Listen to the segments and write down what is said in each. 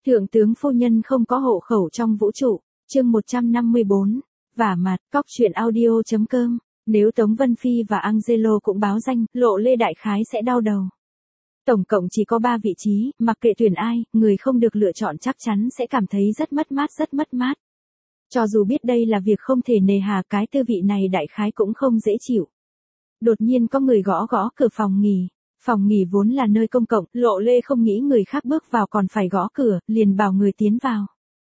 Thượng tướng phu nhân không có hộ khẩu trong vũ trụ, chương 154, vả mặt, cóc truyện audio.com, nếu Tống Vân Phi và Angelo cũng báo danh, Lộ Lê đại khái sẽ đau đầu. Tổng cộng chỉ có 3 vị trí, mặc kệ tuyển ai, người không được lựa chọn chắc chắn sẽ cảm thấy rất mất mát. Cho dù biết đây là việc không thể nề hà, cái tư vị này đại khái cũng không dễ chịu. Đột nhiên có người gõ cửa phòng nghỉ. Phòng nghỉ vốn là nơi công cộng, Lộ Lê không nghĩ người khác bước vào còn phải gõ cửa, liền bảo người tiến vào.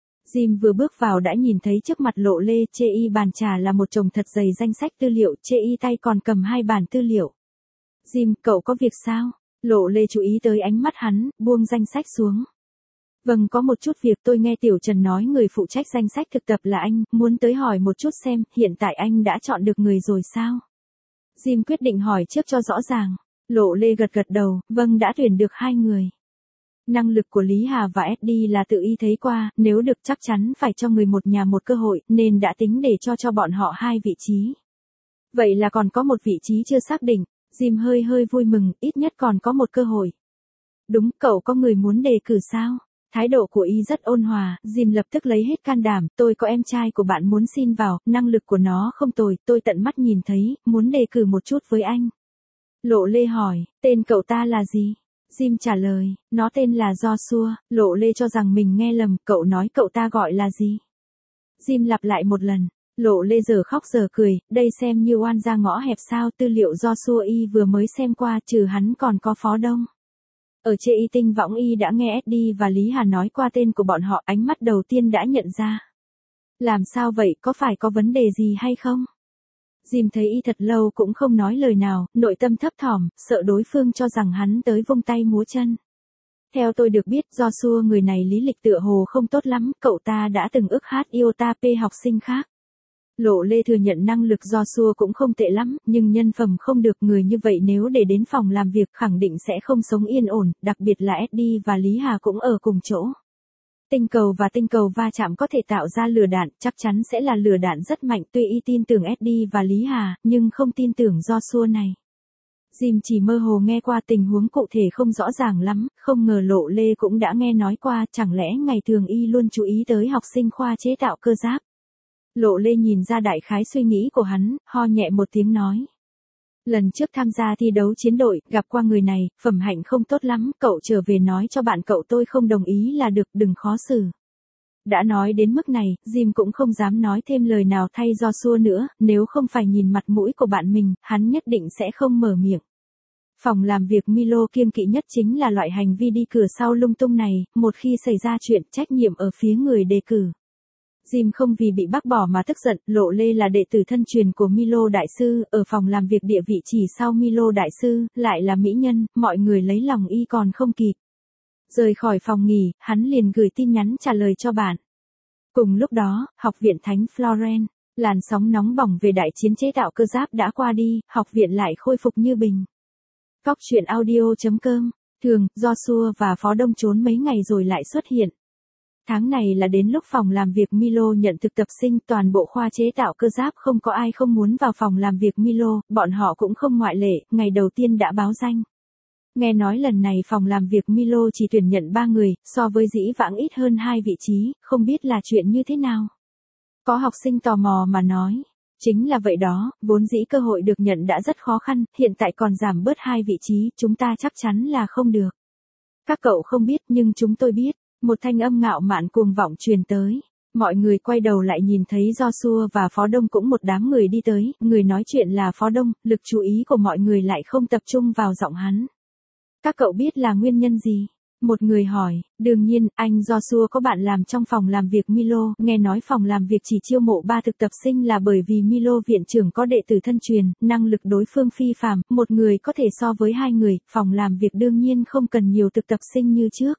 Jim vừa bước vào đã nhìn thấy trước mặt Lộ Lê, trên y bàn trà là một chồng thật dày danh sách tư liệu, trên y tay còn cầm 2 bản tư liệu. Jim, cậu có việc sao? Lộ Lê chú ý tới ánh mắt hắn, buông danh sách xuống. Vâng, có một chút việc, tôi nghe Tiểu Trần nói người phụ trách danh sách thực tập là anh, muốn tới hỏi một chút xem, hiện tại anh đã chọn được người rồi sao? Jim quyết định hỏi trước cho rõ ràng. Lộ Lê gật đầu, vâng, đã tuyển được 2 người. Năng lực của Lý Hà và Eddie là tự y thấy qua, nếu được chắc chắn phải cho người một nhà một cơ hội, nên đã tính để cho bọn họ 2 vị trí. Vậy là còn có một vị trí chưa xác định, Jim hơi vui mừng, ít nhất còn có một cơ hội. Đúng, cậu có người muốn đề cử sao? Thái độ của y rất ôn hòa, Jim lập tức lấy hết can đảm, tôi có em trai của bạn muốn xin vào, năng lực của nó không tồi, tôi tận mắt nhìn thấy, muốn đề cử một chút với anh. Lộ Lê hỏi, tên cậu ta là gì? Jim trả lời, nó tên là Joshua. Lộ Lê cho rằng mình nghe lầm, cậu nói cậu ta gọi là gì? Jim lặp lại một lần. Lộ Lê giờ khóc giờ cười, đây xem như oan ra ngõ hẹp sao, tư liệu Joshua y vừa mới xem qua, trừ hắn còn có Phó Đông. Ở trên y tinh võng y đã nghe Eddie và Lý Hà nói qua tên của bọn họ, ánh mắt đầu tiên đã nhận ra. Làm sao vậy, có phải có vấn đề gì hay không? Jim thấy y thật lâu cũng không nói lời nào, nội tâm thấp thỏm, sợ đối phương cho rằng hắn tới vung tay múa chân. Theo tôi được biết, Joshua người này lý lịch tựa hồ không tốt lắm, cậu ta đã từng ức hát iota p học sinh khác. Lộ Lê thừa nhận năng lực Joshua cũng không tệ lắm, nhưng nhân phẩm không được, người như vậy nếu để đến phòng làm việc khẳng định sẽ không sống yên ổn, đặc biệt là Eddie và Lý Hà cũng ở cùng chỗ. Tinh cầu và tinh cầu va chạm có thể tạo ra lửa đạn, chắc chắn sẽ là lửa đạn rất mạnh, tuy y tin tưởng Eddie và Lý Hà, nhưng không tin tưởng Joshua này. Jim chỉ mơ hồ nghe qua, tình huống cụ thể không rõ ràng lắm, không ngờ Lộ Lê cũng đã nghe nói qua, chẳng lẽ ngày thường y luôn chú ý tới học sinh khoa chế tạo cơ giáp. Lộ Lê nhìn ra đại khái suy nghĩ của hắn, ho nhẹ một tiếng nói. Lần trước tham gia thi đấu chiến đội, gặp qua người này, phẩm hạnh không tốt lắm, cậu trở về nói cho bạn cậu tôi không đồng ý là được, đừng khó xử. Đã nói đến mức này, Jim cũng không dám nói thêm lời nào thay Joshua nữa, nếu không phải nhìn mặt mũi của bạn mình, hắn nhất định sẽ không mở miệng. Phòng làm việc Milo kiêng kỵ nhất chính là loại hành vi đi cửa sau lung tung này, một khi xảy ra chuyện, trách nhiệm ở phía người đề cử. Jim không vì bị bác bỏ mà tức giận, Lộ Lê là đệ tử thân truyền của Milo đại sư, ở phòng làm việc địa vị chỉ sau Milo đại sư, lại là mỹ nhân, mọi người lấy lòng y còn không kịp. Rời khỏi phòng nghỉ, hắn liền gửi tin nhắn trả lời cho bạn. Cùng lúc đó, học viện Thánh Florence, làn sóng nóng bỏng về đại chiến chế tạo cơ giáp đã qua đi, học viện lại khôi phục như bình. Cóc truyện audio.com, thường, Joshua và Phó Đông trốn mấy ngày rồi lại xuất hiện. Tháng này là đến lúc phòng làm việc Milo nhận thực tập sinh, toàn bộ khoa chế tạo cơ giáp không có ai không muốn vào phòng làm việc Milo, bọn họ cũng không ngoại lệ, ngày đầu tiên đã báo danh. Nghe nói lần này phòng làm việc Milo chỉ tuyển nhận 3 người, so với dĩ vãng ít hơn 2 vị trí, không biết là chuyện như thế nào. Có học sinh tò mò mà nói, chính là vậy đó, vốn dĩ cơ hội được nhận đã rất khó khăn, hiện tại còn giảm bớt 2 vị trí, chúng ta chắc chắn là không được. Các cậu không biết nhưng chúng tôi biết. Một thanh âm ngạo mạn cuồng vọng truyền tới. Mọi người quay đầu lại nhìn thấy Joshua và Phó Đông cũng một đám người đi tới, người nói chuyện là Phó Đông, lực chú ý của mọi người lại không tập trung vào giọng hắn. Các cậu biết là nguyên nhân gì? Một người hỏi, đương nhiên, anh Joshua có bạn làm trong phòng làm việc Milo, nghe nói phòng làm việc chỉ chiêu mộ 3 thực tập sinh là bởi vì Milo viện trưởng có đệ tử thân truyền, năng lực đối phương phi phàm, một người có thể so với 2 người, phòng làm việc đương nhiên không cần nhiều thực tập sinh như trước.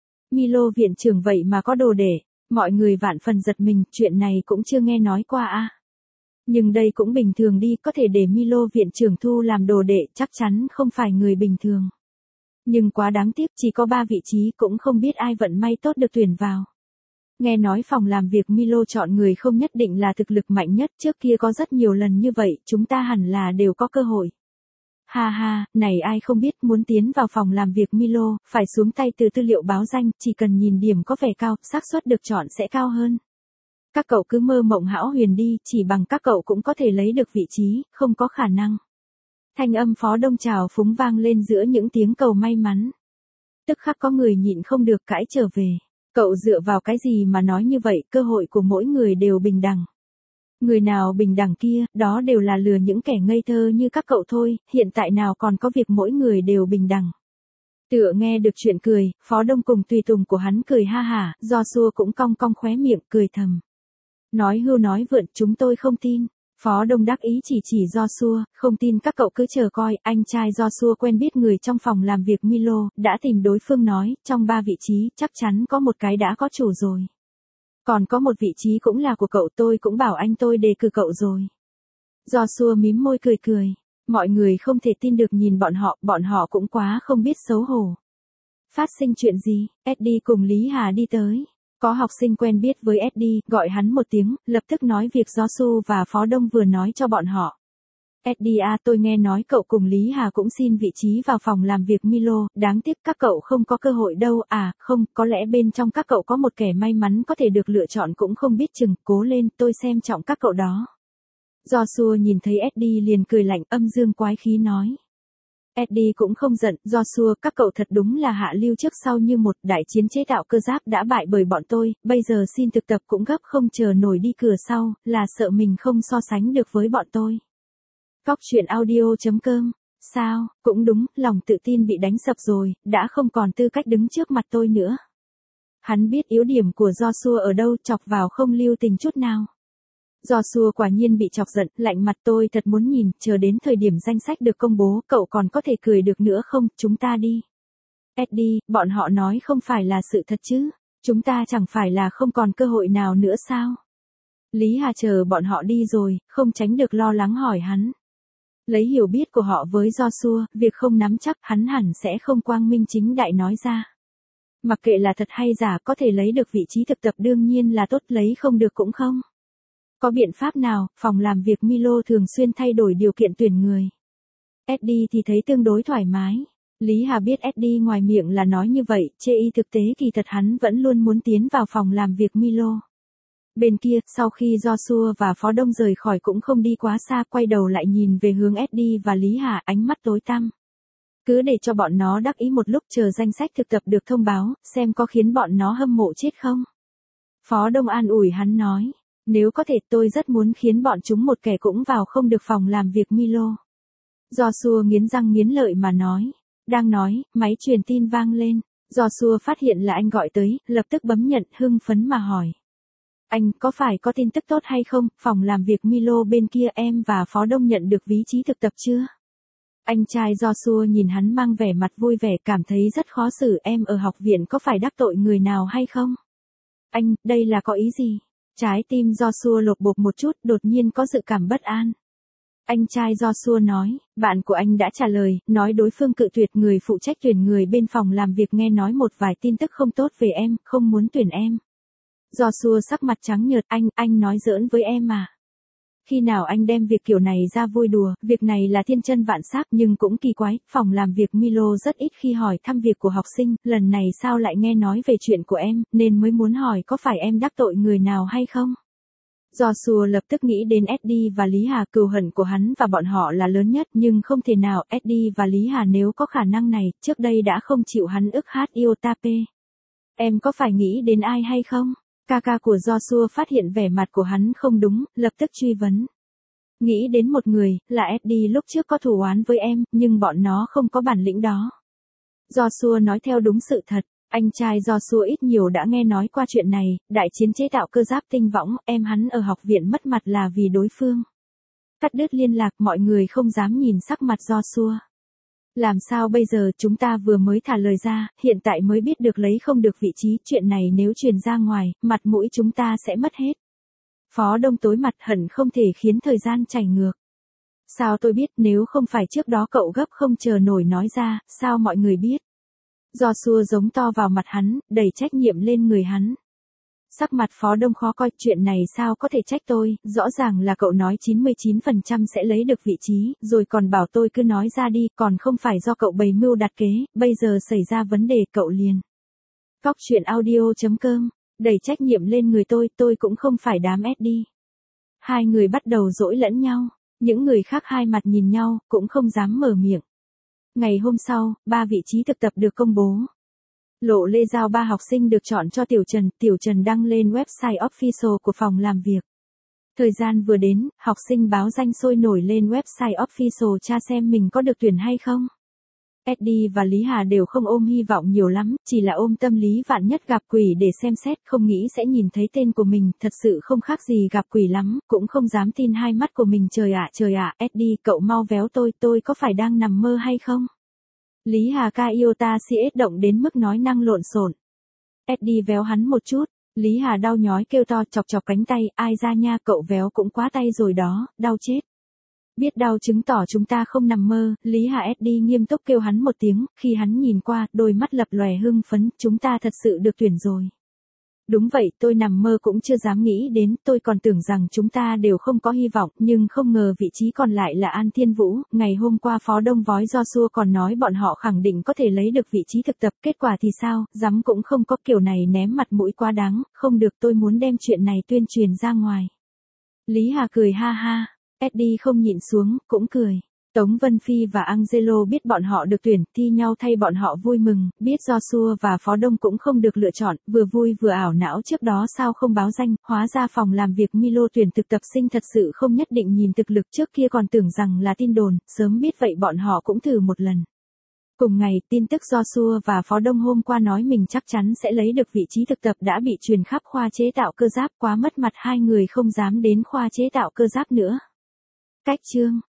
Milo viện trưởng vậy mà có đồ để, mọi người vạn phần giật mình, chuyện này cũng chưa nghe nói qua à. Nhưng đây cũng bình thường đi, có thể để Milo viện trưởng thu làm đồ đệ, chắc chắn không phải người bình thường. Nhưng quá đáng tiếc, chỉ có 3 vị trí cũng không biết ai vận may tốt được tuyển vào. Nghe nói phòng làm việc Milo chọn người không nhất định là thực lực mạnh nhất, trước kia có rất nhiều lần như vậy, chúng ta hẳn là đều có cơ hội. Ha ha, này ai không biết muốn tiến vào phòng làm việc Milo, phải xuống tay từ tư liệu báo danh, chỉ cần nhìn điểm có vẻ cao, xác suất được chọn sẽ cao hơn. Các cậu cứ mơ mộng hão huyền đi, chỉ bằng các cậu cũng có thể lấy được vị trí, không có khả năng. Thanh âm Phó Đông trào phúng vang lên giữa những tiếng cầu may mắn. Tức khắc có người nhịn không được cãi trở về. Cậu dựa vào cái gì mà nói như vậy, cơ hội của mỗi người đều bình đẳng. Người nào bình đẳng kia, đó đều là lừa những kẻ ngây thơ như các cậu thôi, hiện tại nào còn có việc mỗi người đều bình đẳng. Tựa nghe được chuyện cười, Phó Đông cùng tùy tùng của hắn cười ha hả, do xua cũng cong cong khóe miệng, cười thầm. Nói hưu nói vượn, chúng tôi không tin. Phó Đông đắc ý chỉ do xua, không tin các cậu cứ chờ coi, anh trai do xua quen biết người trong phòng làm việc Milo, đã tìm đối phương nói, trong 3 vị trí, chắc chắn có một cái đã có chủ rồi. Còn có một vị trí cũng là của cậu, tôi cũng bảo anh tôi đề cử cậu rồi. Do xua mím môi cười cười. Mọi người không thể tin được nhìn bọn họ cũng quá không biết xấu hổ. Phát sinh chuyện gì, Eddie cùng Lý Hà đi tới. Có học sinh quen biết với Eddie, gọi hắn một tiếng, lập tức nói việc do Su và Phó Đông vừa nói cho bọn họ. Eddie à, tôi nghe nói cậu cùng Lý Hà cũng xin vị trí vào phòng làm việc Milo, đáng tiếc các cậu không có cơ hội đâu à, không, có lẽ bên trong các cậu có một kẻ may mắn có thể được lựa chọn cũng không biết chừng, cố lên, tôi xem trọng các cậu đó. Do Su nhìn thấy Eddie liền cười lạnh, âm dương quái khí nói. Eddie cũng không giận, do Su, các cậu thật đúng là hạ lưu trước sau như một, đại chiến chế tạo cơ giáp đã bại bởi bọn tôi, bây giờ xin thực tập cũng gấp không chờ nổi đi cửa sau, là sợ mình không so sánh được với bọn tôi. Cóc truyện audio.com. Sao, cũng đúng, lòng tự tin bị đánh sập rồi, đã không còn tư cách đứng trước mặt tôi nữa. Hắn biết yếu điểm của Joshua ở đâu, chọc vào không lưu tình chút nào. Joshua quả nhiên bị chọc giận, lạnh mặt, tôi thật muốn nhìn, chờ đến thời điểm danh sách được công bố, cậu còn có thể cười được nữa không, chúng ta đi. Eddie, bọn họ nói không phải là sự thật chứ, chúng ta chẳng phải là không còn cơ hội nào nữa sao? Lý Hà chờ bọn họ đi rồi, không tránh được lo lắng hỏi hắn. Lấy hiểu biết của họ với Joshua, việc không nắm chắc hắn hẳn sẽ không quang minh chính đại nói ra. Mặc kệ là thật hay giả, có thể lấy được vị trí thực tập đương nhiên là tốt, lấy không được cũng không. Có biện pháp nào, phòng làm việc Milo thường xuyên thay đổi điều kiện tuyển người. Eddie thì thấy tương đối thoải mái. Lý Hà biết Eddie ngoài miệng là nói như vậy, chê y thực tế kỳ thật hắn vẫn luôn muốn tiến vào phòng làm việc Milo. Bên kia, sau khi Joshua và Phó Đông rời khỏi cũng không đi quá xa, quay đầu lại nhìn về hướng Eddie và Lý Hà, ánh mắt tối tăm. Cứ để cho bọn nó đắc ý một lúc, chờ danh sách thực tập được thông báo, xem có khiến bọn nó hâm mộ chết không. Phó Đông an ủi hắn nói, nếu có thể tôi rất muốn khiến bọn chúng một kẻ cũng vào không được phòng làm việc Milo. Joshua nghiến răng nghiến lợi mà nói. Đang nói, máy truyền tin vang lên. Joshua phát hiện là anh gọi tới, lập tức bấm nhận, hưng phấn mà hỏi. Anh, có phải có tin tức tốt hay không, phòng làm việc Milo bên kia em và Phó Đông nhận được vị trí thực tập chưa? Anh trai Joshua nhìn hắn mang vẻ mặt vui vẻ, cảm thấy rất khó xử, em ở học viện có phải đắc tội người nào hay không? Anh, đây là có ý gì? Trái tim Joshua lột bột một chút, đột nhiên có dự cảm bất an. Anh trai Joshua nói, bạn của anh đã trả lời, nói đối phương cự tuyệt, người phụ trách tuyển người bên phòng làm việc nghe nói một vài tin tức không tốt về em, không muốn tuyển em. Joshua sắc mặt trắng nhợt, anh nói giỡn với em mà. Khi nào anh đem việc kiểu này ra vui đùa, việc này là thiên chân vạn xác nhưng cũng kỳ quái, phòng làm việc Milo rất ít khi hỏi thăm việc của học sinh, lần này sao lại nghe nói về chuyện của em, nên mới muốn hỏi có phải em đắc tội người nào hay không. Joshua lập tức nghĩ đến Eddie và Lý Hà, cừu hận của hắn và bọn họ là lớn nhất nhưng không thể nào, Eddie và Lý Hà nếu có khả năng này, trước đây đã không chịu hắn ức hát Iotape. Em có phải nghĩ đến ai hay không? Ca của Joshua phát hiện vẻ mặt của hắn không đúng, lập tức truy vấn. Nghĩ đến một người, là Eddie lúc trước có thù oán với em, nhưng bọn nó không có bản lĩnh đó. Joshua nói theo đúng sự thật, anh trai Joshua ít nhiều đã nghe nói qua chuyện này, đại chiến chế tạo cơ giáp tinh võng, em hắn ở học viện mất mặt là vì đối phương. Cắt đứt liên lạc, mọi người không dám nhìn sắc mặt Joshua. Làm sao bây giờ, chúng ta vừa mới thả lời ra, hiện tại mới biết được lấy không được vị trí, chuyện này nếu truyền ra ngoài, mặt mũi chúng ta sẽ mất hết. Phó Đông tối mặt, hận không thể khiến thời gian chảy ngược. Sao tôi biết, nếu không phải trước đó cậu gấp không chờ nổi nói ra, sao mọi người biết? Joshua giống to vào mặt hắn, đẩy trách nhiệm lên người hắn. Sắc mặt Phó Đông khó coi, chuyện này sao có thể trách tôi, rõ ràng là cậu nói 99% sẽ lấy được vị trí, rồi còn bảo tôi cứ nói ra đi, còn không phải do cậu bày mưu đặt kế, bây giờ xảy ra vấn đề cậu liền. Cóc truyện audio.com, đẩy trách nhiệm lên người tôi cũng không phải đám SD. Hai người bắt đầu dỗi lẫn nhau, những người khác hai mặt nhìn nhau, cũng không dám mở miệng. Ngày hôm sau, 3 vị trí thực tập được công bố. Lộ Lê giao 3 học sinh được chọn cho Tiểu Trần đăng lên website official của phòng làm việc. Thời gian vừa đến, học sinh báo danh sôi nổi lên website official tra xem mình có được tuyển hay không. Eddie và Lý Hà đều không ôm hy vọng nhiều lắm, chỉ là ôm tâm lý vạn nhất gặp quỷ để xem xét, không nghĩ sẽ nhìn thấy tên của mình, thật sự không khác gì gặp quỷ lắm, cũng không dám tin hai mắt của mình. Trời ạ, Eddie, cậu mau véo tôi có phải đang nằm mơ hay không? Lý Hà ca yêu ta CS động đến mức nói năng lộn xộn. Eddie véo hắn một chút, Lý Hà đau nhói kêu to, chọc cánh tay, ai ra nha, cậu véo cũng quá tay rồi đó, đau chết. Biết đau chứng tỏ chúng ta không nằm mơ, Lý Hà Eddie nghiêm túc kêu hắn một tiếng, khi hắn nhìn qua, đôi mắt lập lòe hưng phấn, chúng ta thật sự được tuyển rồi. Đúng vậy, tôi nằm mơ cũng chưa dám nghĩ đến, tôi còn tưởng rằng chúng ta đều không có hy vọng, nhưng không ngờ vị trí còn lại là An Thiên Vũ. Ngày hôm qua Phó Đông Vói Joshua còn nói bọn họ khẳng định có thể lấy được vị trí thực tập, kết quả thì sao, dám cũng không có, kiểu này ném mặt mũi quá đáng, không được, tôi muốn đem chuyện này tuyên truyền ra ngoài. Lý Hà cười ha ha, Eddie không nhịn xuống, cũng cười. Tống Vân Phi và Angelo biết bọn họ được tuyển, thi nhau thay bọn họ vui mừng, biết Joshua và Phó Đông cũng không được lựa chọn, vừa vui vừa ảo não trước đó sao không báo danh, hóa ra phòng làm việc Milo tuyển thực tập sinh thật sự không nhất định nhìn thực lực, trước kia còn tưởng rằng là tin đồn, sớm biết vậy bọn họ cũng thử một lần. Cùng ngày, tin tức Joshua và Phó Đông hôm qua nói mình chắc chắn sẽ lấy được vị trí thực tập đã bị truyền khắp khoa chế tạo cơ giáp, quá mất mặt, hai người không dám đến khoa chế tạo cơ giáp nữa. Cách chương